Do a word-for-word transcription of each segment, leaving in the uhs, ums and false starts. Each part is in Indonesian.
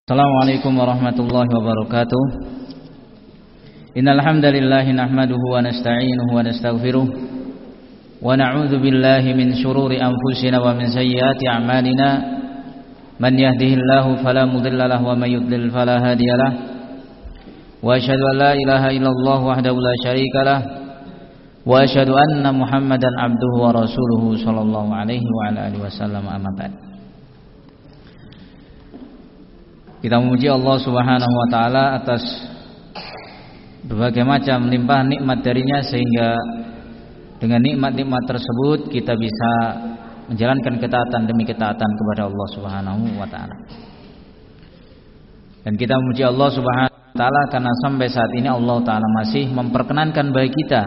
Assalamualaikum warahmatullahi wabarakatuh. Innal hamdalillah nahmaduhu wa nasta'inuhu wa nastaghfiruh wa na'udzu billahi min shururi anfusina wa min sayyiati a'malina. Man yahdihillahu fala mudilla lahu wa may yudlil fala hadiyalah. Wa asyhadu an la ilaha illallah wahdahu la syarika lah wa asyhadu anna Muhammadan abduhu wa rasuluhu sallallahu alaihi wa ala alihi wasallam. Amma ba'd. Kita memuji Allah Subhanahu wa taala atas berbagai macam limpahan nikmat darinya, sehingga dengan nikmat-nikmat tersebut kita bisa menjalankan ketaatan demi ketaatan kepada Allah Subhanahu wa taala. Dan kita memuji Allah Subhanahu wa taala karena sampai saat ini Allah taala masih memperkenankan bagi kita,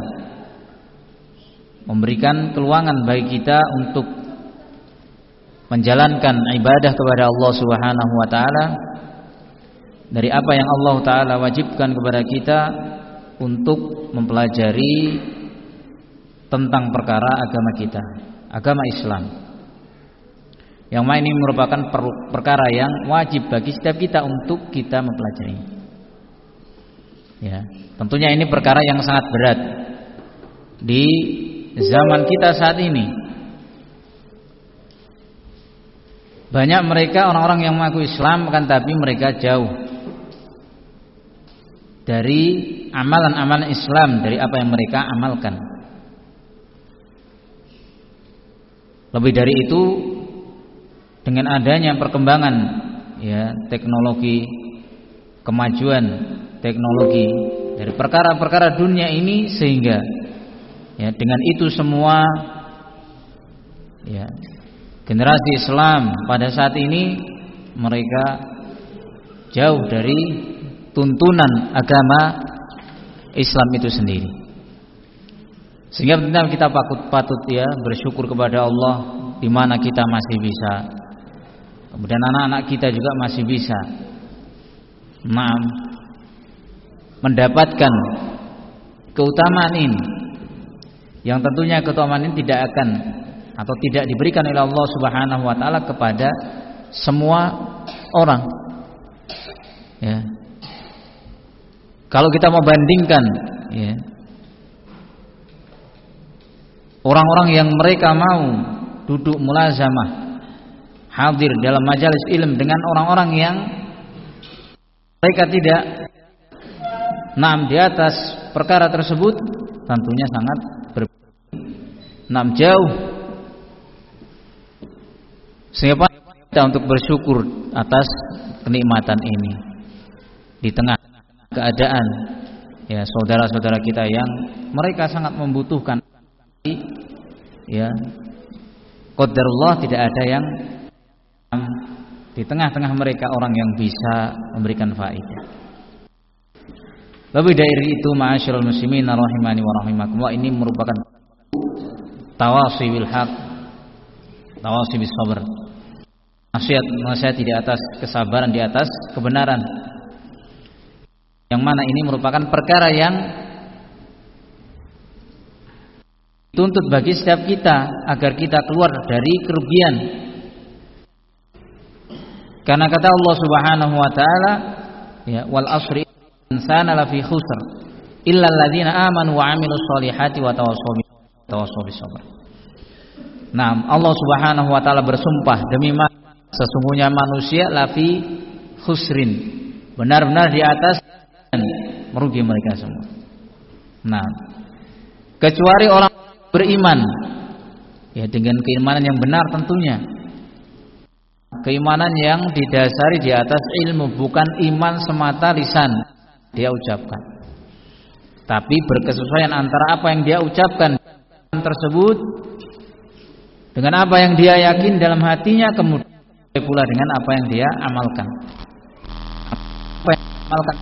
memberikan keluangan bagi kita untuk menjalankan ibadah kepada Allah Subhanahu wa taala dari apa yang Allah Ta'ala wajibkan kepada kita untuk mempelajari tentang perkara agama kita, agama Islam, yang mana ini merupakan perkara yang wajib bagi setiap kita untuk kita mempelajari. Ya, tentunya ini perkara yang sangat berat di zaman kita saat ini. Banyak mereka orang-orang yang mengaku Islam, kan tapi mereka jauh dari amalan-amalan Islam, dari apa yang mereka amalkan. Lebih dari itu, dengan adanya perkembangan ya teknologi, kemajuan teknologi dari perkara-perkara dunia ini, sehingga ya dengan itu semua ya generasi Islam pada saat ini mereka jauh dari tuntunan agama Islam itu sendiri. Sehingga tentunya kita patut, patut ya bersyukur kepada Allah di mana kita masih bisa, kemudian anak-anak kita juga masih bisa nah, mendapatkan keutamaan ini, yang tentunya keutamaan ini tidak akan atau tidak diberikan oleh Allah Subhanahu wa taala kepada semua orang. Ya. Kalau kita mau bandingkan ya, orang-orang yang mereka mau duduk mulazamah, hadir dalam majelis ilmu, dengan orang-orang yang mereka tidak nam di atas perkara tersebut, tentunya sangat berbeda, nam jauh. Sehingga kita untuk bersyukur atas kenikmatan ini di tengah keadaan ya saudara-saudara kita yang mereka sangat membutuhkan. Ya, qadarullah tidak ada yang di tengah-tengah mereka orang yang bisa memberikan faedah. Lebih dari itu, ma'asyiral muslimin rahimani wa rahimakumullah, ini merupakan tawasi bil haq, tawasi bis sabr. Nasihat nasihat di atas kesabaran, di atas kebenaran, yang mana ini merupakan perkara yang dituntut bagi setiap kita agar kita keluar dari kerugian. Karena kata Allah Subhanahu wa taala, ya wal asri insana lafi khusr illa alladziina aamanu wa 'amilus shalihati wa tawassaw bis sabr. Nah, Allah Subhanahu wa taala bersumpah, demi sesungguhnya manusia lafi khusrin, benar-benar di atas merugi mereka semua. Nah, kecuali orang beriman ya dengan keimanan yang benar, tentunya keimanan yang didasari di atas ilmu, bukan iman semata lisan dia ucapkan, tapi berkesesuaian antara apa yang dia ucapkan tersebut dengan apa yang dia yakin dalam hatinya, kemudian pula dengan apa yang dia amalkan. Apa yang dia amalkan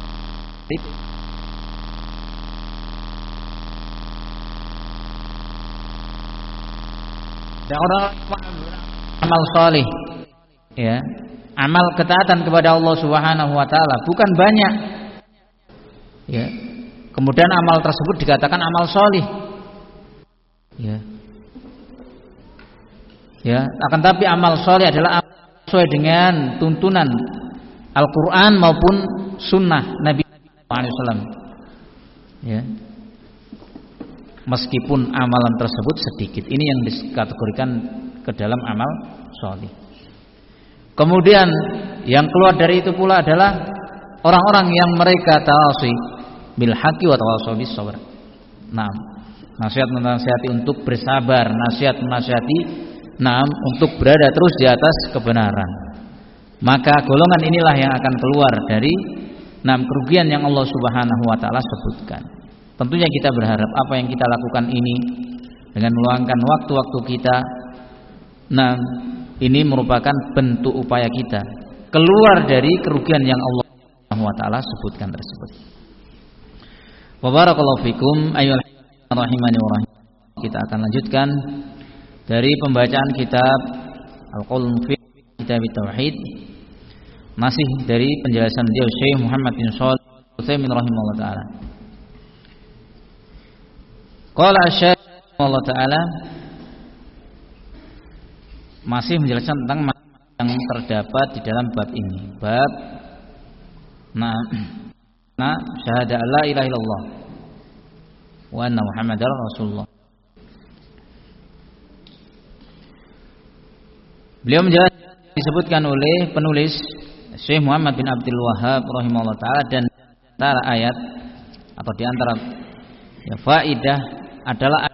dan orang amal salih ya, amal ketaatan kepada Allah Subhanahu wa taala bukan banyak ya, kemudian amal tersebut dikatakan amal salih ya. Ya, akan tapi amal salih adalah amal sesuai dengan tuntunan Al-Quran maupun sunnah Nabi shallallahu alaihi wasallam. Ya. Meskipun amalan tersebut sedikit, ini yang dikategorikan ke dalam amal sholih. Kemudian yang keluar dari itu pula adalah orang-orang yang mereka tawasi bil haqqi wa tawasaw bis sabr. Nah, nasihat menasihati untuk bersabar, nasihat menasihati nah untuk berada terus di atas kebenaran. Maka golongan inilah yang akan keluar dari enam kerugian yang Allah Subhanahu wa taala sebutkan. Tentunya kita berharap apa yang kita lakukan ini dengan meluangkan waktu-waktu kita, nah ini merupakan bentuk upaya kita keluar dari kerugian yang Allah Subhanahu wa taala sebutkan tersebut. Wa barakallahu fikum ayyuhal rahimani wa rahim. Kita akan lanjutkan dari pembacaan kitab Al-Qaul Mufid Kitab Tauhid, masih dari penjelasan beliau Syekh Muhammad bin Shalih Al-Utsaimin rahimahullah taala. Qala Syekh Allah taala masih menjelaskan tentang yang terdapat di dalam bab ini. Bab nah nah syahada la ilaha illallah wa anna Muhammadar Rasulullah. Beliau menjelaskan disebutkan oleh penulis Syekh Muhammad bin Abdul Wahhab rahimahullah taala, dan antara ayat atau di antara ya, faidah adalah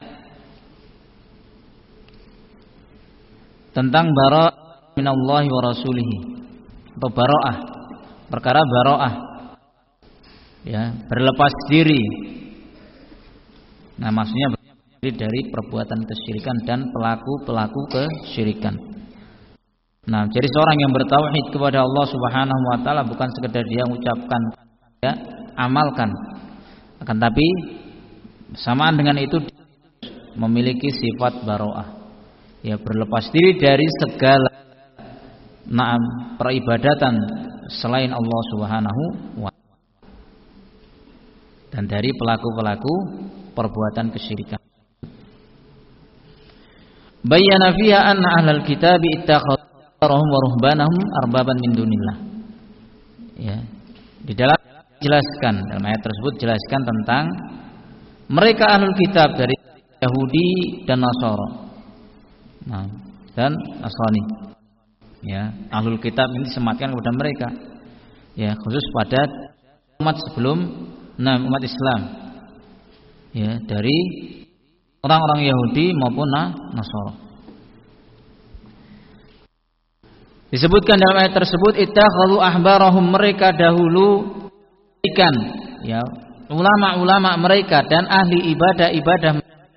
tentang bara'ah minallahi wa rasulihi, atau bara'ah, perkara bara'ah ya, berlepas diri. Nah, maksudnya berlepas diri dari perbuatan kesyirikan dan pelaku-pelaku kesyirikan. Nah, jadi seorang yang bertauhid kepada Allah Subhanahu wa taala bukan sekedar dia ucapkan, ya, amalkan, akan tapi bersamaan dengan itu memiliki sifat bara'ah, ya, berlepas diri dari segala na'am peribadatan selain Allah Subhanahu wa taala dan dari pelaku-pelaku perbuatan kesyirikan. Bayyana fiha anna ahlal kitabi ittakhadhahum wa ruhbanahum arbaban min dunillah. Ya, di dalam jelaskan dalam ayat tersebut jelaskan tentang mereka ahlul kitab dari Yahudi dan Nasara. Nah, dan Nasrani. Ya, ahlul kitab ini disematkan kepada mereka. Ya, khusus pada umat sebelum nah, umat Islam. Ya, dari orang-orang Yahudi maupun Nasara. Disebutkan dalam ayat tersebut ittakhadhu ahbarahum, mereka dahulu ikan, ya, ulama-ulama mereka dan ahli ibadah-ibadah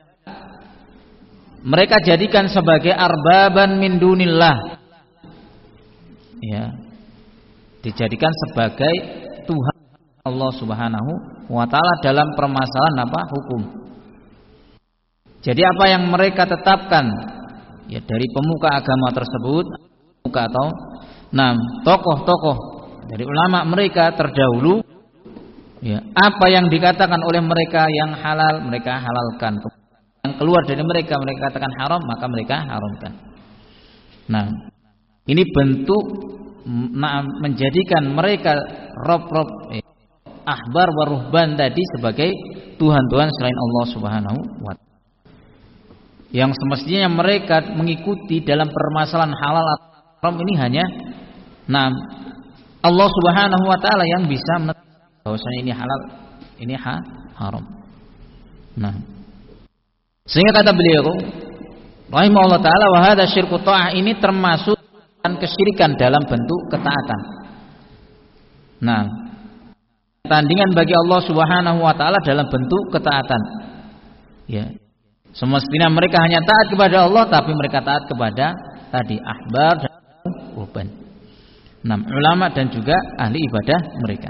mereka jadikan sebagai arbaban min dunillah, ya, dijadikan sebagai Tuhan Allah Subhanahu wa taala dalam permasalahan apa? Hukum. Jadi apa yang mereka tetapkan, ya, dari pemuka agama tersebut, pemuka atau enam tokoh-tokoh dari ulama mereka terdahulu, ya, apa yang dikatakan oleh mereka yang halal mereka halalkan, yang keluar dari mereka mereka katakan haram maka mereka haramkan. Nah, ini bentuk nah, menjadikan mereka rob-rob eh, ahbar wa ruhban tadi sebagai tuhan-tuhan selain Allah Subhanahu wa taala, yang semestinya mereka mengikuti dalam permasalahan halal atau haram ini hanya nah, Allah Subhanahu wa taala yang bisa menentukan bahwasanya ini halal, ini ha, haram. Nah, sehingga kata beliau rahimahullah taala wa hadza syirku ta'ah, ini termasuk kesyirikan dalam bentuk ketaatan. Nah, tandingan bagi Allah Subhanahu wa taala dalam bentuk ketaatan. Ya. Semestinya mereka hanya taat kepada Allah tapi mereka taat kepada tadi ahbar dan ruhban. Nah, ulama dan juga ahli ibadah mereka.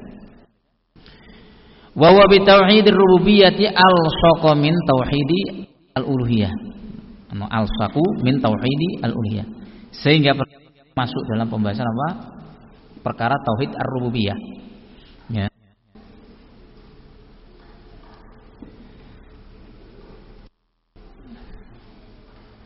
Wa huwa bi tauhidir rububiyyati al-saqa min tauhidi al-uluhiyah. Anu al-saqu min tauhidi al-uluhiyah. Sehingga masuk dalam pembahasan apa? Perkara tauhid ar-rububiyah. Ya.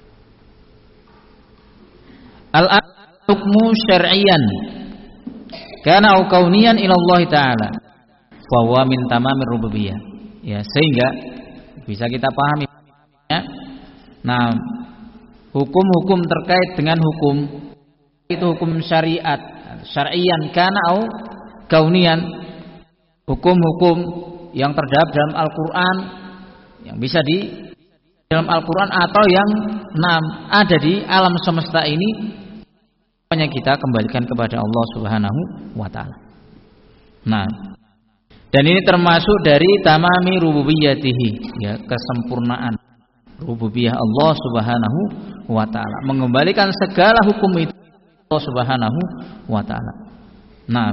Al-hukmu syar'iyyan. kana au kauniyan ila Allah taala fa huwa min tamamir rububiyah. Ya, sehingga bisa kita pahami ya. Nah, hukum-hukum terkait dengan hukum itu hukum syariat, syar'iyan kana au kauniyan, hukum-hukum yang terdapat dalam Al-Qur'an yang bisa di dalam Al-Qur'an atau yang enam ada di alam semesta ini, semuanya kita kembalikan kepada Allah Subhanahu wa taala. Nah, dan ini termasuk dari tamami rububiyatihi, ya, kesempurnaan rububiyah Allah Subhanahu wa taala, mengembalikan segala hukum itu Allah Subhanahu wa taala. Nah,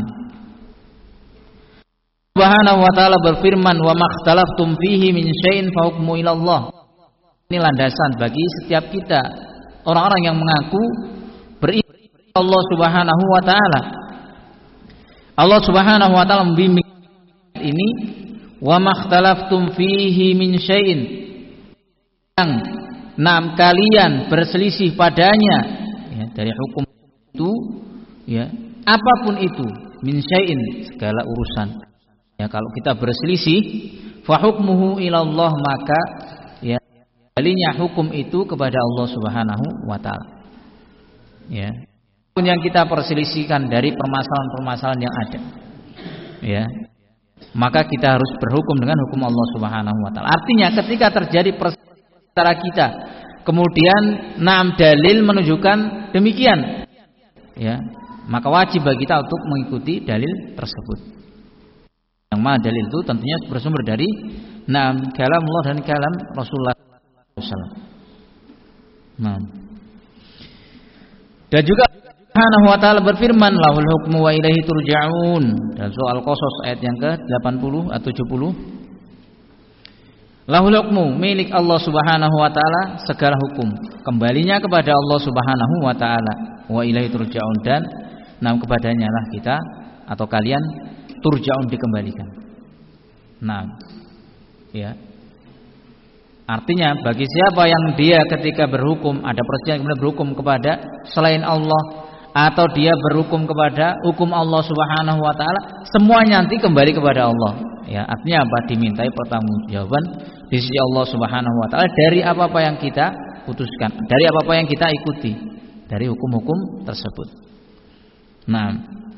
Subhanahu wa taala berfirman, "Wa makhtalaftum fihi min syai'in fa hukmu ila Allah." Ini landasan bagi setiap kita, orang-orang yang mengaku beriman Allah Subhanahu wa taala. Allah Subhanahu wa taala membimbing ini, "Wa makhtalaftum fihi min syai'in." Yang enam kalian berselisih padanya, ya, dari hukum itu, ya, apapun itu, min syai'in, segala urusan. Ya, kalau kita berselisih, fa hukmuhu ila Allah, maka ya kembalinya hukum itu kepada Allah Subhanahu wa taala. Ya. Apapun yang kita perselisihkan dari permasalahan-permasalahan yang ada, ya, maka kita harus berhukum dengan hukum Allah Subhanahu wa taala. Artinya ketika terjadi perselisihan antara kita, kemudian enam dalil menunjukkan demikian, ya, maka wajib bagi kita untuk mengikuti dalil tersebut. Yang mana dalil itu tentunya bersumber dari enam kalam Allah dan kalam Rasulullah shallallahu alaihi wasallam. Nah, dan juga Subhanahu wa taala berfirman, lahul hukmu wa ilaihi turja'un, dalam surah Al-Qasas ayat yang ke delapan puluh atau tujuh puluh. Lahul hukmu, milik Allah Subhanahu wa taala segala hukum, kembalinya kepada Allah Subhanahu wa taala, wa ilaihi turja'un, dan nam kepadanya lah kita atau kalian turja'un, dikembalikan. Nah, ya. Artinya bagi siapa yang dia ketika berhukum ada perselisihan kemudian berhukum kepada selain Allah, atau dia berhukum kepada hukum Allah Subhanahu wa taala, semuanya nanti kembali kepada Allah. Ya, artinya apa? Dimintai pertanggungjawaban di sisi Allah Subhanahu wa taala dari apa-apa yang kita putuskan, dari apa-apa yang kita ikuti, dari hukum-hukum tersebut. Nah,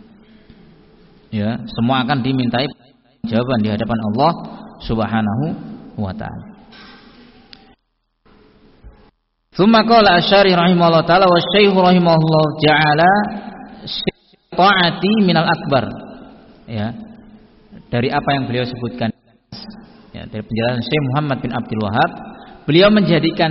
ya, semua akan dimintai jawaban di hadapan Allah Subhanahu wa taala. Tsumma qala Asy'ari rahimahullah taala wa Syekh rahimahullah ja'ala ta'ati minal akbar. Ya. Dari apa yang beliau sebutkan, ya, dari penjelasan Syekh Muhammad bin Abdul Wahhab, beliau menjadikan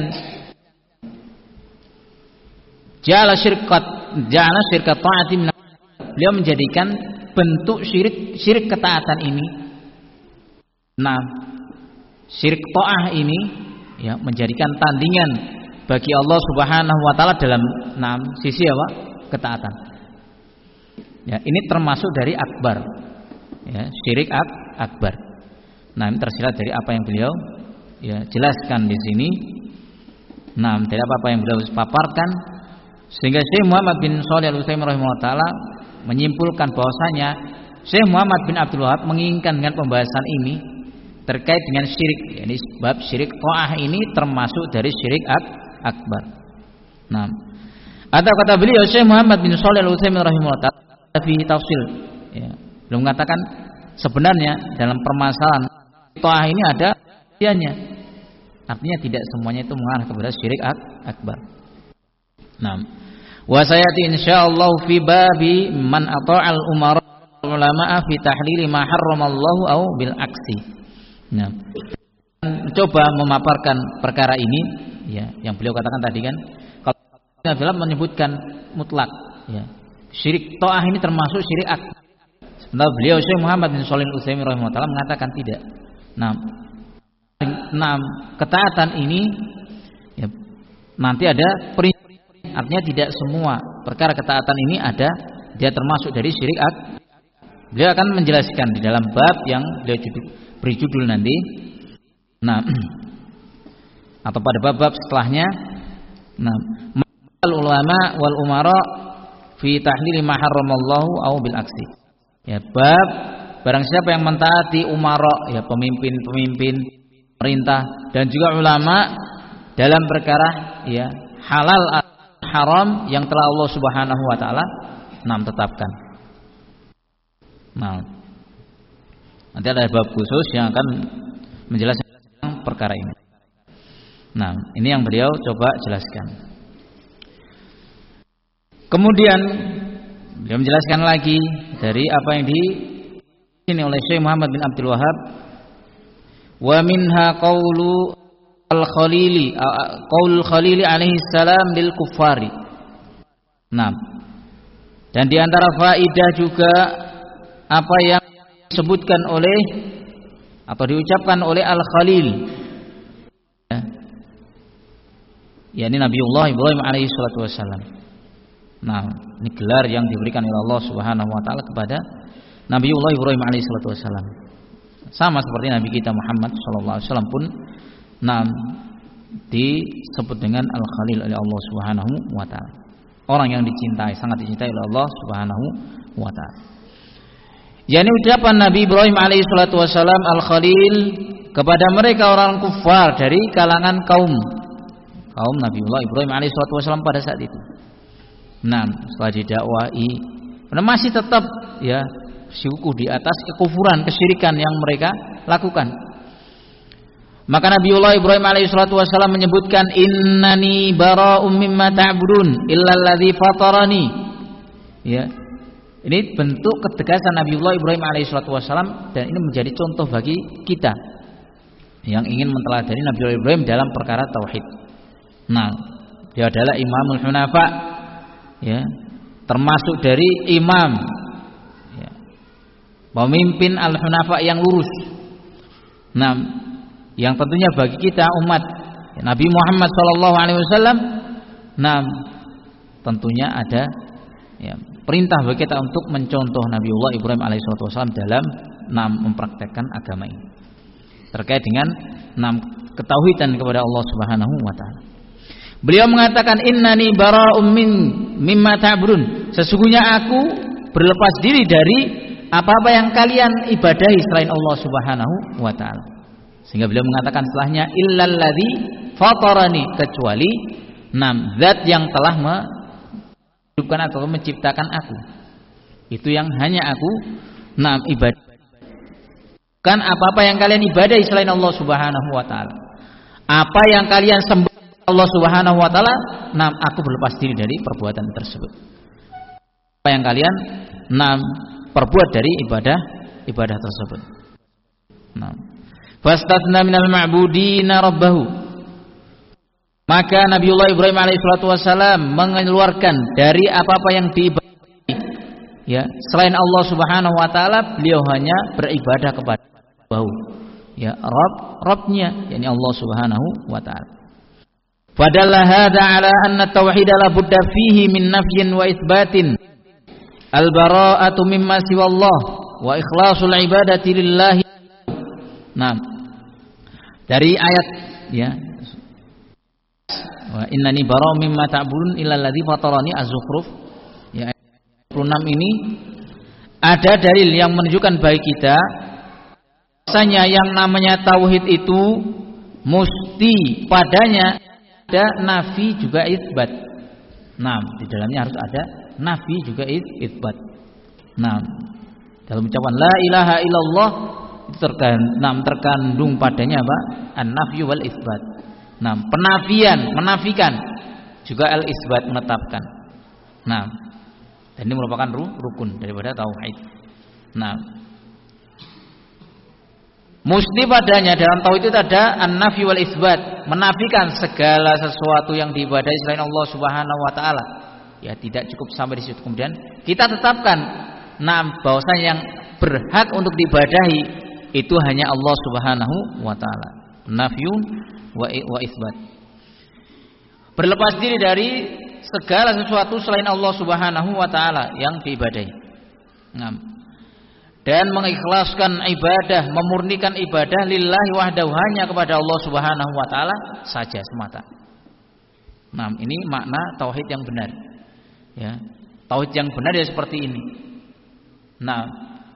ja'ala syirkat ja'ala syirkat ta'ati minal akbar. Beliau menjadikan bentuk syirik syirik ketaatan ini, nah, syirik ta'ah ini, ya, menjadikan tandingan bagi Allah Subhanahu wa taala dalam enam sisi apa? Ketaatan. Ya, ini termasuk dari akbar. Ya, syirik ak akbar. Nah, ini tersirat dari apa yang beliau, ya, jelaskan di sini. Nah, dari apa-apa yang beliau paparkan, sehingga Syekh Muhammad bin Shalih Al-Utsaimin rahimahullah taala menyimpulkan bahwasanya Syekh Muhammad bin Abdul Wahhab menginginkan dengan pembahasan ini terkait dengan syirik, yakni bab syirik ta'ah ini termasuk dari syirik ak akbar. Nah, ada kata beliau Syekh Muhammad bin Shalih Al-Utsaimin rahimahullah taala fi tafsil, ya, beliau mengatakan sebenarnya dalam permasalahan ta'ah ini ada dianya. Artinya tidak semuanya itu mengarah kepada syirik ak akbar. Nah, wa sayati insyaallah fi babi man ata'al umara ulama fi tahlil ma harramallahu au bil aksi. Nah, coba memaparkan perkara ini, ya, yang beliau katakan tadi kan, kalau adalah menyebutkan mutlak, ya, syirik ta'ah ini termasuk syirik akbar. Sementara beliau Syekh Muhammad bin Shalih Al-Utsaimin rahimahullah taala mengatakan tidak. Nah, nah ketaatan ini, ya, nanti ada prinsip, artinya tidak semua perkara ketaatan ini ada dia termasuk dari syirik akbar. Beliau akan menjelaskan di dalam bab yang beliau judul, beri judul nanti. Nah, atau pada bab-bab setelahnya. Nah, al ulama wal umara fi tahlil ma harramallahu au bil aksi. Ya, bab barang siapa yang mentaati umara, ya pemimpin-pemimpin perintah dan juga ulama dalam perkara ya halal atau haram yang telah Allah Subhanahu wa taala nam tetapkan. Nah, nanti ada bab khusus yang akan menjelaskan perkara ini. Nah, ini yang beliau coba jelaskan. Kemudian beliau menjelaskan lagi dari apa yang di ini oleh Syekh Muhammad bin Abdul Wahhab, wa minha qaulu al-Khalili qaul Khalili alaihi salam lil kuffari. Nah, dan di antara faidah juga apa yang disebutkan oleh atau diucapkan oleh Al-Khalil, ya, yakni Nabiullah Ibrahim alaihi salatu wassalam. Nah, ini gelar yang diberikan oleh Allah Subhanahu wa taala kepada Nabiullah Ibrahim alaihi salatu wassalam. Sama seperti Nabi kita Muhammad sallallahu alaihi wasallam pun nah disebut dengan Al-Khalil oleh Allah Subhanahu wa taala. Orang yang dicintai, sangat dicintai oleh Allah Subhanahu wa taala. Yani ucapan Nabi Ibrahim alaihi salatu wassalam Al-Khalil kepada mereka orang kufar dari kalangan kaum kaum Nabiullah Ibrahim alaihi salatu wassalam pada saat itu. Nah, setelah didakwai, masih tetap ya syukur di atas kekufuran, kesyirikan yang mereka lakukan. Maka Nabiullah Ibrahim alaihi salatu wassalam menyebutkan, innani bara'um mimma ta'budun illa alladzi fatarani. Ya. Ini bentuk ketegasan Nabiullah Ibrahim alaihi salatu wassalam, dan ini menjadi contoh bagi kita yang ingin menteladani Nabiullah Ibrahim dalam perkara tauhid. Nah, dia adalah Imamul Hunafa, ya, termasuk dari imam, ya, pemimpin al-Hunafa yang lurus. Nah, yang tentunya bagi kita umat Nabi Muhammad shallallahu alaihi wasallam, nah tentunya ada ya, perintah bagi kita untuk mencontoh Nabiullah Ibrahim alaihissalatu wassalam dalam nam mempraktekkan agama ini terkait dengan nam ketauhidan kepada Allah Subhanahu wa taala. Beliau mengatakan, innani bara'um min mimma ta'budun, sesungguhnya aku berlepas diri dari apa-apa yang kalian ibadahi selain Allah Subhanahu wa taala. Sehingga beliau mengatakan setelahnya, illalladzi fatarani, kecuali nam zat yang telah menghidupkan atau menciptakan aku. Itu yang hanya aku nam ibadah. Bukan apa-apa yang kalian ibadahi selain Allah Subhanahu wa taala. Apa yang kalian sembah Allah Subhanahu wa taala, nam aku berlepas diri dari perbuatan tersebut. Apa yang kalian nam perbuat dari ibadah ibadah tersebut. Nah, fastatsna minal ma'budina rabbahu, maka Nabiullah Ibrahim alaihissalatu wassalam mengeluarkan dari apa-apa yang diibadahi ya selain Allah Subhanahu wa taala, beliau hanya beribadah kepada Rabbahu, ya Rabb Rabbnya, yakni Allah Subhanahu wa taala. Fadalla hadza ala anna tauhid la budda fihi min nafyin wa itsbatin al-bara'atu mimma siwallah wa ikhlasul ibadati lillahi. Nah, dari ayat ya, wa innani bara'um mimma ta'budun illa alladzi fatarani az-zukhruf, ya ayat dua puluh enam ini ada dalil yang menunjukkan bagi kita bahwasanya yang namanya tauhid itu mesti padanya ada nafi juga itsbat. Nah, di dalamnya harus ada nafi juga itsbat. Nah, dalam ucapan la ilaha illallah itu terkandung, terkandung padanya apa? An-nafyu wal itsbat. Nah, penafian, menafikan, juga al-itsbat, menetapkan. Nah, dan ini merupakan rukun daripada tauhid. Nah, mesti padanya dalam tauhid itu ada an-nafyu wal itsbat, menafikan segala sesuatu yang diibadahi selain Allah Subhanahu wa taala. Ya, tidak cukup sampai di situ, kemudian kita tetapkan nah bahwasanya yang berhak untuk diibadahi itu hanya Allah Subhanahu wa taala. Nafyu wa wa itsbat. Berlepas diri dari segala sesuatu selain Allah Subhanahu wa taala yang diibadahi. Nah, dan mengikhlaskan ibadah, memurnikan ibadah lillahi wahdahu, hanya kepada Allah Subhanahu wa taala saja semata. Nah, ini makna tauhid yang benar. Ya. Tauhid yang benar ya seperti ini. Nah,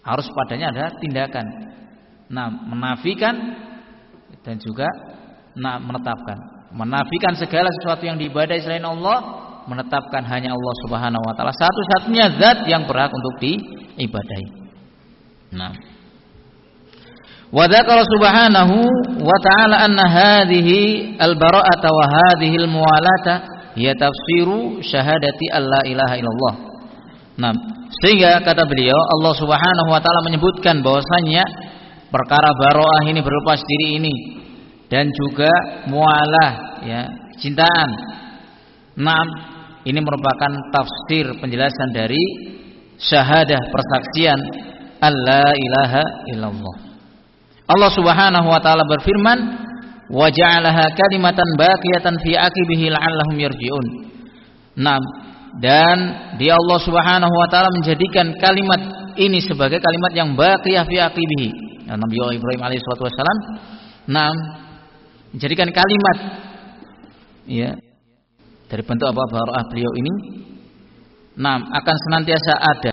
Harus padanya ada tindakan. Nah, menafikan dan juga nah menetapkan. Menafikan segala sesuatu yang diibadahi selain Allah, menetapkan hanya Allah Subhanahu wa taala satu-satunya zat yang berhak untuk diibadahi. Nah, wa dzakara subhanahu wa ta'ala anna hadhihi al-bara'ata wa hadhihi al-muwalata hiya tafsiru syahadati alla ilaha illallah. Nah, sehingga kata beliau Allah Subhanahu wa taala menyebutkan bahwasanya perkara bara'ah ini berlepas diri ini dan juga mualah ya, cintaan. Nah, ini merupakan tafsir penjelasan dari syahadah persaksian alla ilaha illallah. Allah Subhanahu wa taala berfirman, "Wa ja'alaha kalimatan baqiyatan fi aqibihi la'allahum yarji'un." Nah, dan dia Allah Subhanahu wa taala menjadikan kalimat ini sebagai kalimat yang baqiyah fi aqibihi. Nah, Nabi Ibrahim alaihi salatu wasallam nah menjadikan kalimat ya dari bentuk apa bara'ah beliau ini nah akan senantiasa ada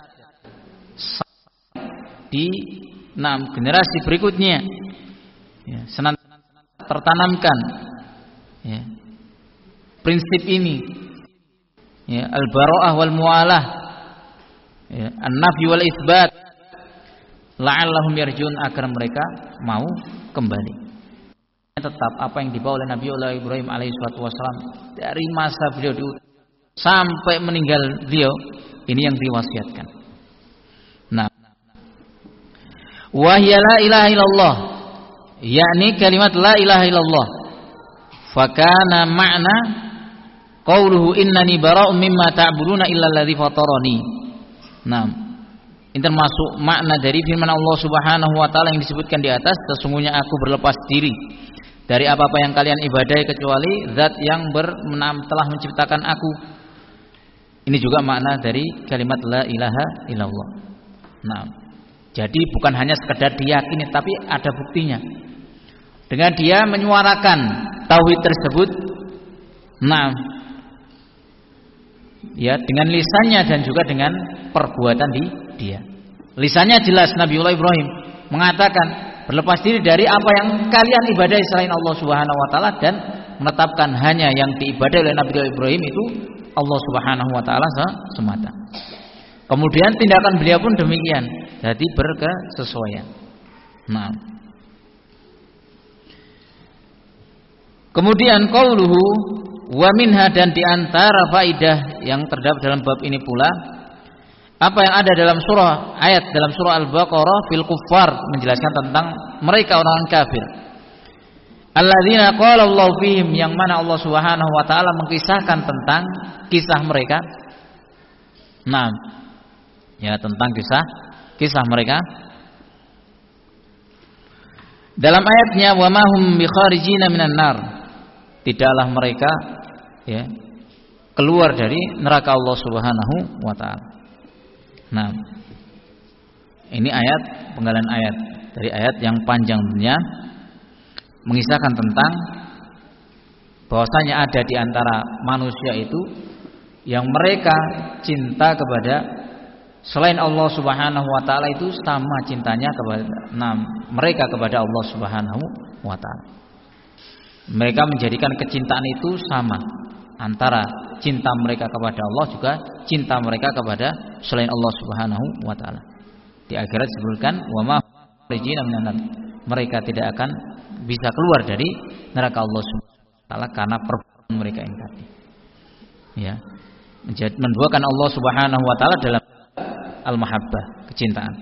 di enam generasi berikutnya ya, senantiasa tertanamkan ya, prinsip ini ya, al-bara'ah wal mu'alah ya, an-nafy wal itsbat la'allahum yarjun agar mereka mau kembali. Tetap apa yang dibawa oleh Nabi Ibrahim alaihi wasallam dari masa beliau diutus sampai meninggal beliau ini yang diwasiatkan. Nah, wa hiya la ilaha illallah, yakni kalimat la ilaha illallah. Fa kana ma'na qauluhu innani bara'un mimma ta'buduna illa alladzi fatarani. Nah, ini termasuk makna dari firman Allah Subhanahu wa taala yang disebutkan di atas, sesungguhnya aku berlepas diri dari apa-apa yang kalian ibadahi kecuali zat yang bermenam telah menciptakan aku. Ini juga makna dari kalimat la ilaha illallah. Nah, jadi bukan hanya sekedar diyakini tapi ada buktinya. Dengan dia menyuarakan tauhid tersebut, nah, ya dengan lisannya dan juga dengan perbuatan di dia. Lisannya jelas Nabiullah Ibrahim mengatakan berlepas diri dari apa yang kalian ibadahi selain Allah Subhanahu wa taala dan menetapkan hanya yang diibadahi oleh Nabiullah Ibrahim itu Allah Subhanahu wa taala semata. Kemudian tindakan beliau pun demikian, jadi berkesesuaian. Nah, kemudian qauluhu wa minha, dan diantara faidah yang terdapat dalam bab ini pula apa yang ada dalam surah ayat dalam surah Al-Baqarah fil kuffar, menjelaskan tentang mereka orang kafir. Alladzina qala Allah fihim, yang mana Allah Subhanahu wa taala mengkisahkan tentang kisah mereka. Nah, ya tentang kisah kisah mereka. Dalam ayatnya wa ma hum bi kharijina minan nar, tidaklah mereka ya keluar dari neraka Allah Subhanahu wa taala. Nah, ini ayat penggalan ayat dari ayat yang panjangnya mengisahkan tentang bahwasanya ada di antara manusia itu yang mereka cinta kepada selain Allah Subhanahu wa taala itu sama cintanya kepada nah, mereka kepada Allah Subhanahu wa taala. Mereka menjadikan kecintaan itu sama antara cinta mereka kepada Allah juga cinta mereka kepada selain Allah Subhanahu wa taala. Di akhirat disebutkan wa ma kharijina minan nar, mereka tidak akan bisa keluar dari neraka Allah Subhanahu wa taala karena perbuatan mereka yang tadi. Ya. Menjadi menduakan Allah Subhanahu wa taala dalam al-mahabbah, kecintaan.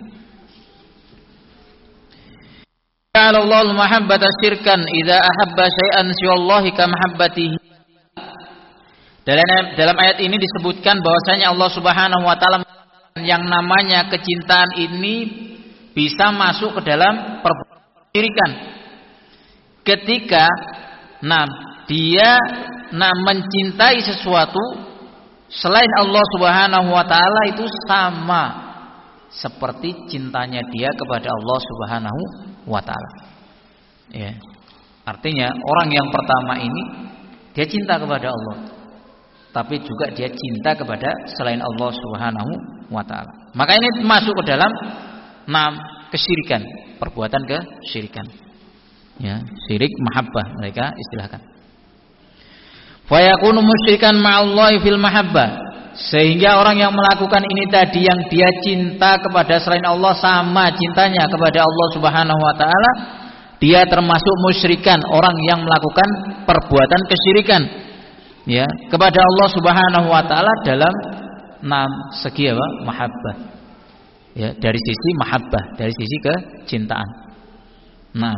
Ja'ala Allahul mahabbata syirkan idza ahabba syai'an siwallahi ka mahabbatihi. Dalam, dalam ayat ini disebutkan bahwasanya Allah Subhanahu wa taala yang namanya kecintaan ini bisa masuk ke dalam perbuatan kesyirikan. Ketika nah dia nah mencintai sesuatu selain Allah Subhanahu wa taala itu sama seperti cintanya dia kepada Allah Subhanahu wa taala. Ya. Artinya orang yang pertama ini dia cinta kepada Allah, tapi juga dia cinta kepada selain Allah Subhanahu wa taala. Maka ini masuk ke dalam Naam, kesyirikan, perbuatan kesyirikan. Ya, syirik mahabbah mereka istilahkan. Fa yakunu musyrikan ma'allahi fil mahabbah. Sehingga orang yang melakukan ini tadi, yang dia cinta kepada selain Allah sama cintanya kepada Allah Subhanahu wa taala, dia termasuk musyrikan, orang yang melakukan perbuatan kesyirikan ya kepada Allah Subhanahu wa taala dalam enam segi apa? Mahabbah. Ya, dari sisi mahabbah, dari sisi kecintaan. Nah,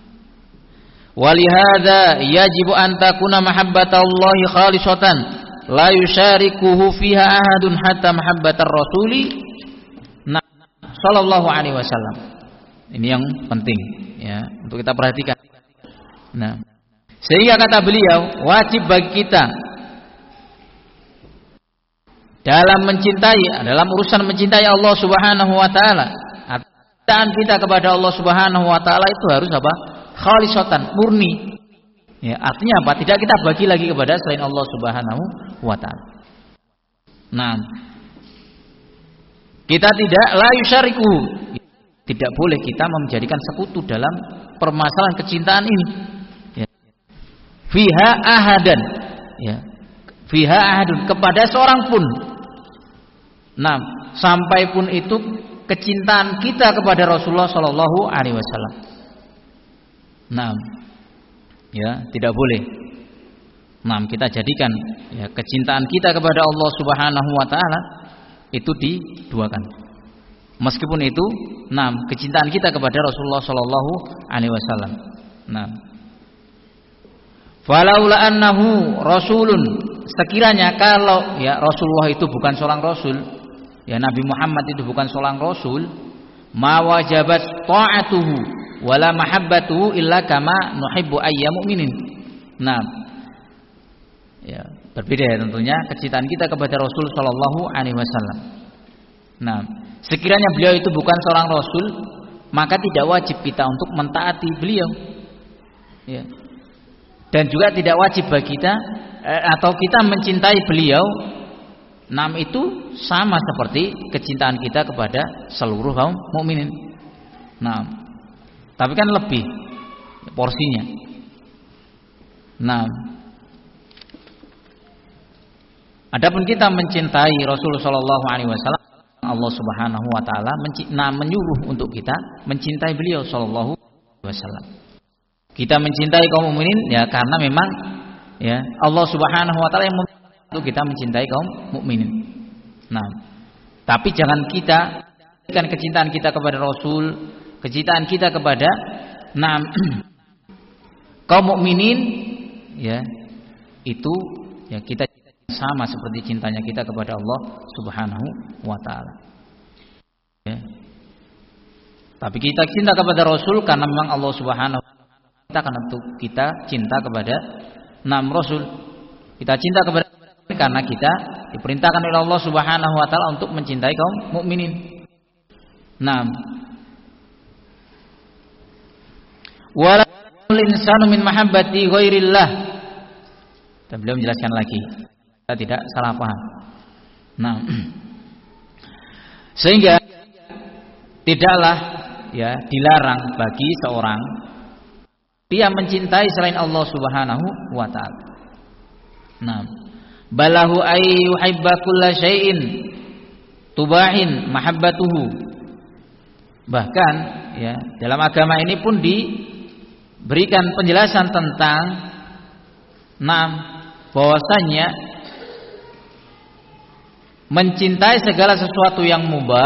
walihada yajibu an takuna mahabbatallahi khalisatan la yusyarikuhu fiha ahadun hatta mahabbatar rasuli nah, sallallahu alaihi wasallam. Ini yang penting ya untuk kita perhatikan. Nah, sehingga kata beliau, wajib bagi kita dalam mencintai, dalam urusan mencintai Allah Subhanahu wa taala, cintaan kita kepada Allah Subhanahu wa taala itu harus apa? Khalisatan, murni. Ya, artinya apa? Tidak kita bagi lagi kepada selain Allah Subhanahu wa taala. Nah, kita tidak la yusyariku. Tidak boleh kita menjadikan sekutu dalam permasalahan kecintaan ini. Ya. Fiha ahadan. Ya. Fiha ahadun, kepada seorang pun. Nah, sampai pun itu kecintaan kita kepada Rasulullah sallallahu alaihi wasallam. Nah, ya, tidak boleh. Nah, kita jadikan ya, kecintaan kita kepada Allah Subhanahu wa taala itu diduakan. Meskipun itu, nah, kecintaan kita kepada Rasulullah sallallahu alaihi wasallam. Nah, falaula annahu rasulun, sekiranya kalau ya Rasulullah itu bukan seorang rasul, ya Nabi Muhammad itu bukan seorang rasul, ma wajabat ta'atuhu wala mahabbatuhu illa kama nuhibbu ayya mu'minin. Nah, ya, berbeda ya tentunya kecintaan kita kepada Rasul sallallahu alaihi wasallam. Nah, sekiranya beliau itu bukan seorang rasul, maka tidak wajib kita untuk mentaati beliau. Ya. Dan juga tidak wajib bagi kita eh, atau kita mencintai beliau. Nam itu sama seperti kecintaan kita kepada seluruh kaum mukminin. Nah, tapi kan lebih porsinya. Nah, adapun kita mencintai Rasulullah sallallahu alaihi wasallam, Allah Subhanahu wa taala menyuruh untuk kita mencintai beliau sallallahu alaihi wasallam. Kita mencintai kaum mukminin ya karena memang ya Allah Subhanahu wa taala yang untuk kita mencintai kaum mukminin. Nah, tapi jangan kita kan kecintaan kita kepada Rasul, kecintaan kita kepada nah, kaum mukminin ya itu ya kita sama seperti cintanya kita kepada Allah Subhanahu wa taala. Ya. Tapi kita cinta kepada Rasul karena memang Allah Subhanahu wa taala kita karena kita cinta kepada enam Rasul. Kita cinta kepada karena kita diperintahkan oleh Allah Subhanahu wa taala untuk mencintai kaum mukminin. Nah, wala insanu min mahabbati ghairillah. Dan beliau menjelaskan lagi, kita tidak salah paham. Nah, sehingga tidaklah ya dilarang bagi seorang dia mencintai selain Allah Subhanahu wa taala. Nah, balahu ay yuhibba kulla syai'in tubahin mahabbatuhu. Bahkan ya dalam agama ini pun diberikan penjelasan tentang nah bahwasanya mencintai segala sesuatu yang mubah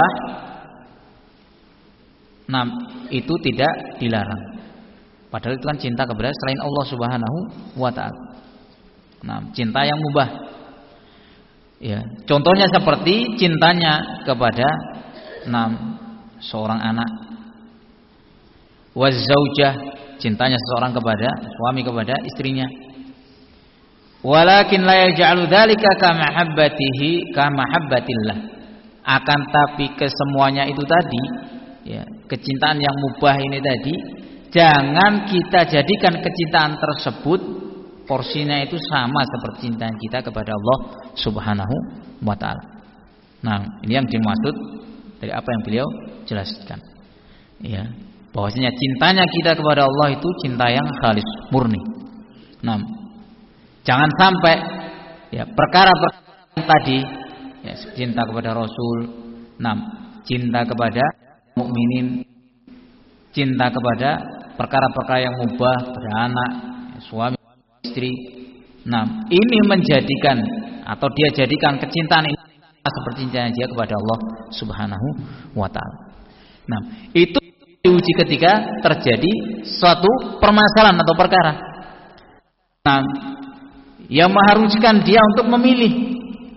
nah itu tidak dilarang. Padahal itu kan cinta kepada selain Allah Subhanahu wa taala. Nah, cinta yang mubah. Ya, contohnya seperti cintanya kepada enam seorang anak. Wazzaujah, cintanya seseorang kepada suami kepada istrinya. Walakin la yaj'alu dzalika ka mahabbatihi ka mahabbatillah. Akan tapi kesemuanya itu tadi, ya, kecintaan yang mubah ini tadi, jangan kita jadikan kecintaan tersebut porsinya itu sama seperti cintaan kita kepada Allah Subhanahu wa taala. Nah, ini yang dimaksud dari apa yang beliau jelaskan. Ya, bahwasanya cintanya kita kepada Allah itu cinta yang khalis, murni. Nah, jangan sampai ya perkara-perkara tadi ya, cinta kepada Rasul, nah, cinta kepada mukminin, cinta kepada perkara-perkara yang mubah pada anak, ya, suami, istri. Nah, ini menjadikan atau dia jadikan kecintaan ini seperti cintanya dia kepada Allah Subhanahu wa taala. Nah, itu diuji ketika terjadi suatu permasalahan atau perkara. Nah, yang mengharuskan dia untuk memilih.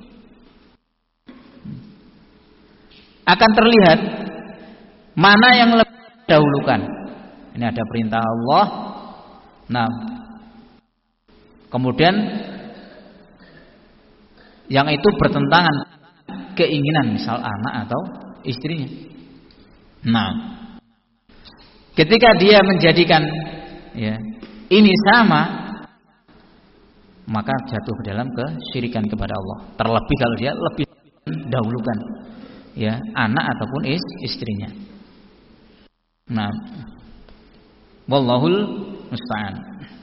Akan terlihat mana yang lebih dahulukan. Ini ada perintah Allah. Nah, kemudian yang itu bertentangan keinginan misal anak atau istrinya. Nah, ketika dia menjadikan ya, ini sama, maka jatuh ke dalam kesyirikan kepada Allah. Terlebih kalau dia lebih dahulukan ya anak ataupun is, istrinya. Nah, wallahul musta'an.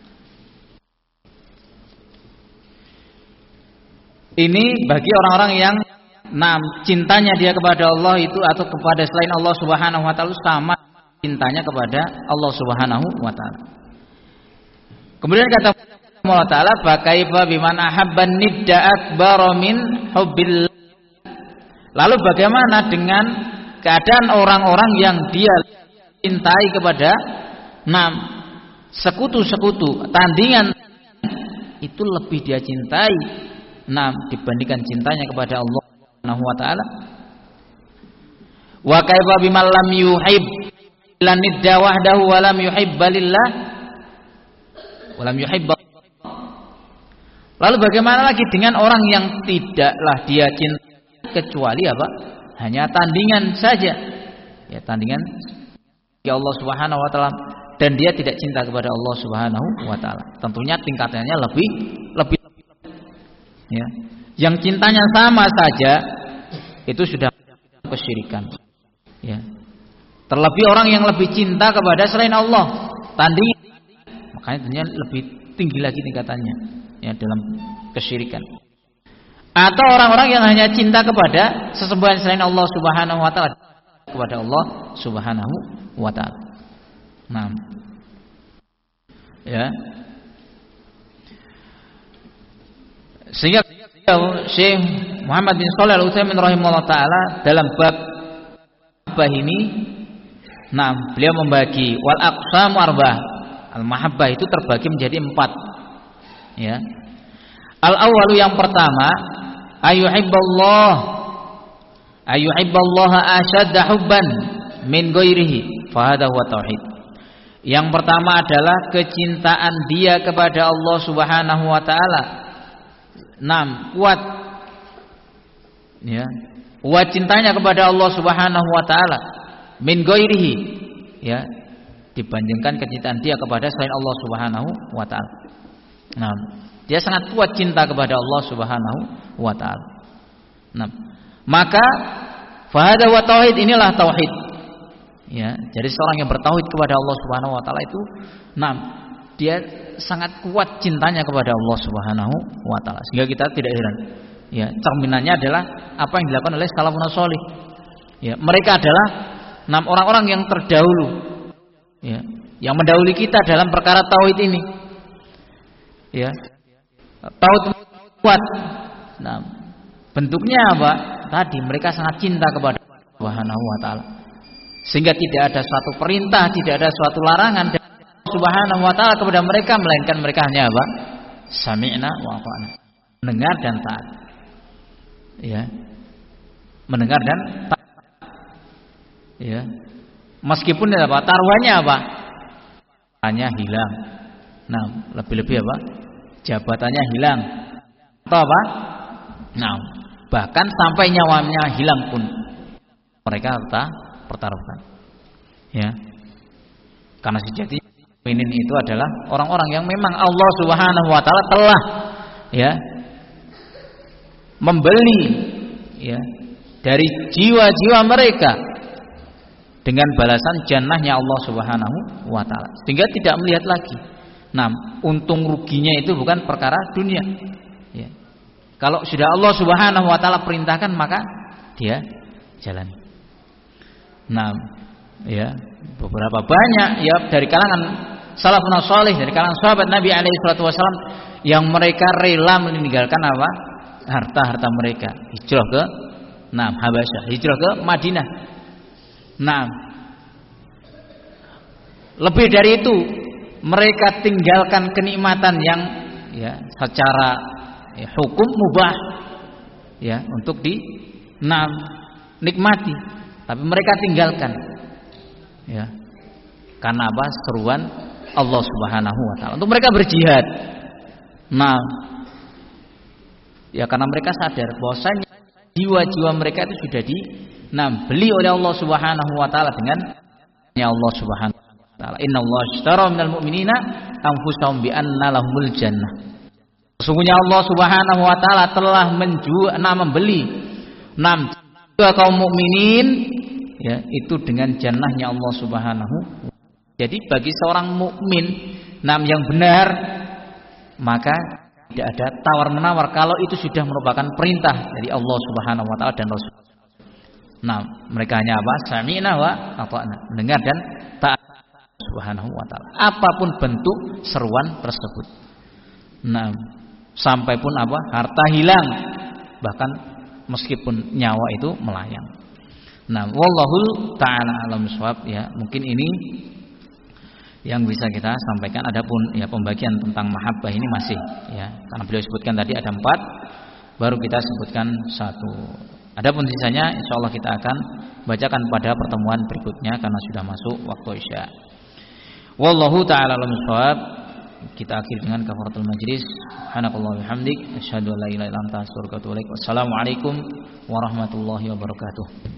Ini bagi orang-orang yang nah, cintanya dia kepada Allah itu atau kepada selain Allah Subhanahu wa taala sama cintanya kepada Allah Subhanahu wa taala. Kemudian kata Allah taala, "Fa kaifa biman ahabban nidda akbar min hubbil." Lalu bagaimana dengan keadaan orang-orang yang dia cintai kepada nah, sekutu-sekutu, tandingan itu lebih dia cintai nah, dibandingkan cintanya kepada Allah Subhanahu wa taala. Wa kaifa biman lam yuhib lan nidda wahdahu wa lam yuhibba lillah wa lam yuhibba. Lalu bagaimana lagi dengan orang yang tidaklah dia cinta kecuali apa? Hanya tandingan saja. Ya, tandingan ya Allah Subhanahu wa taala dan dia tidak cinta kepada Allah Subhanahu wa taala. Tentunya tingkatannya lebih lebih ya. Yang cintanya sama saja itu sudah kesyirikan. Ya. Terlebih orang yang lebih cinta kepada selain Allah, tanding, makanya tentunya lebih tinggi lagi tingkatannya ya dalam kesyirikan. Atau orang-orang yang hanya cinta kepada sesembahan selain Allah Subhanahu wa taala, kepada Allah Subhanahu wa taala. Nah. Ya. Sehingga Syekh Muhammad bin Shalih Al-Utsaimin rahimahullah taala dalam bab bab ini, nah, beliau membagi wal aqsamu arba'ah. Al-mahabbah itu terbagi menjadi empat. Ya. Al-awwalu yang pertama, ayuhibballah ayuhibballaha asyadda hubban min ghairihi fa hadha huwa tauhid. Yang pertama adalah kecintaan dia kepada Allah Subhanahu wa taala. Enam, kuat ya. Kuat cintanya kepada Allah Subhanahu wa taala min ghairihi ya, dibandingkan kecintaan dia kepada selain Allah Subhanahu wa taala. Nah, dia sangat kuat cinta kepada Allah Subhanahu wa taala. Nah, maka fahada wa tauhid, inilah tauhid. Ya, jadi seorang yang bertauhid kepada Allah Subhanahu wa taala itu nah, dia sangat kuat cintanya kepada Allah Subhanahu wa taala. Sehingga kita tidak heran. Ya, cerminannya adalah apa yang dilakukan oleh salafun shalih. Ya, mereka adalah enam orang-orang yang terdahulu. Ya, yang mendahului kita dalam perkara tauhid ini. Ya. Tauhid kuat. Nah, bentuknya apa? Tadi mereka sangat cinta kepada Allah Subhanahu wa taala. Sehingga tidak ada suatu perintah, tidak ada suatu larangan dari Allah Subhanahu wa taala kepada mereka, melainkan mereka hanya apa? Sami'na wa ata'na. Mendengar dan taat. Ya. Mendengar dan taat. Ya. Meskipun apa? Taruhannya apa? Hanya hilang. Nah, lebih-lebih apa? Jabatannya hilang. Atau apa? Nah, bahkan sampai nyawanya hilang pun mereka harus pertaruhkan. Ya. Karena sejatinya mukminin itu adalah orang-orang yang memang Allah Subhanahu wa taala telah ya membeli ya dari jiwa-jiwa mereka dengan balasan jannahnya Allah Subhanahu wa taala, sehingga tidak melihat lagi. Nah, untung ruginya itu bukan perkara dunia. Ya. Kalau sudah Allah Subhanahu wa taala perintahkan, maka dia jalani. Nah, ya, beberapa banyak ya dari kalangan salafun salih, dari kalangan sahabat Nabi alaihi salatu wasallam yang mereka rela meninggalkan apa? Harta-harta mereka, hijrah ke nah Habasyah, hijrah ke Madinah. Nah, lebih dari itu mereka tinggalkan kenikmatan yang ya secara ya, hukum mubah ya untuk di nah, nikmati, tapi mereka tinggalkan ya karena apa? Seruan Allah Subhanahu wa taala untuk mereka berjihad. Nah, ya karena mereka sadar bahwasanya jiwa-jiwa mereka itu sudah di nah, beli oleh Allah Subhanahu wa taala dengan ya Allah Subhanahu wa taala. Innallaha ashtara minal mu'minina anfusahum bi anna lahumul jannah. Sesungguhnya Allah Subhanahu wa taala telah menjual nah, membeli enam jiwa kaum mukminin ya itu dengan jannahnya Allah Subhanahu. Jadi bagi seorang mukmin nam yang benar, maka tidak ada tawar-menawar kalau itu sudah merupakan perintah dari Allah Subhanahu wa taala dan Rasul. Nah, mereka hanya apa? Sami'na wa ata'na, mendengar dan taat Subhanahu wa taala. Apapun bentuk seruan tersebut. Nah, sampai pun apa? Harta hilang, bahkan meskipun nyawa itu melayang. Nah, wallahu taala alam shawab ya. Mungkin ini yang bisa kita sampaikan. Adapun ya pembagian tentang mahabbah ini masih ya, karena beliau sebutkan tadi ada empat, baru kita sebutkan satu. Adapun sisanya insyaallah kita akan bacakan pada pertemuan berikutnya karena sudah masuk waktu Isya. Wallahu taala alam shawab. Kita akhiri dengan kafaratul majlis. Subhanakallahumma wa bihamdik asyhadu an la ilaha illa anta astaghfiruka wa atubu ilaik. Wassalamualaikum warahmatullahi wabarakatuh.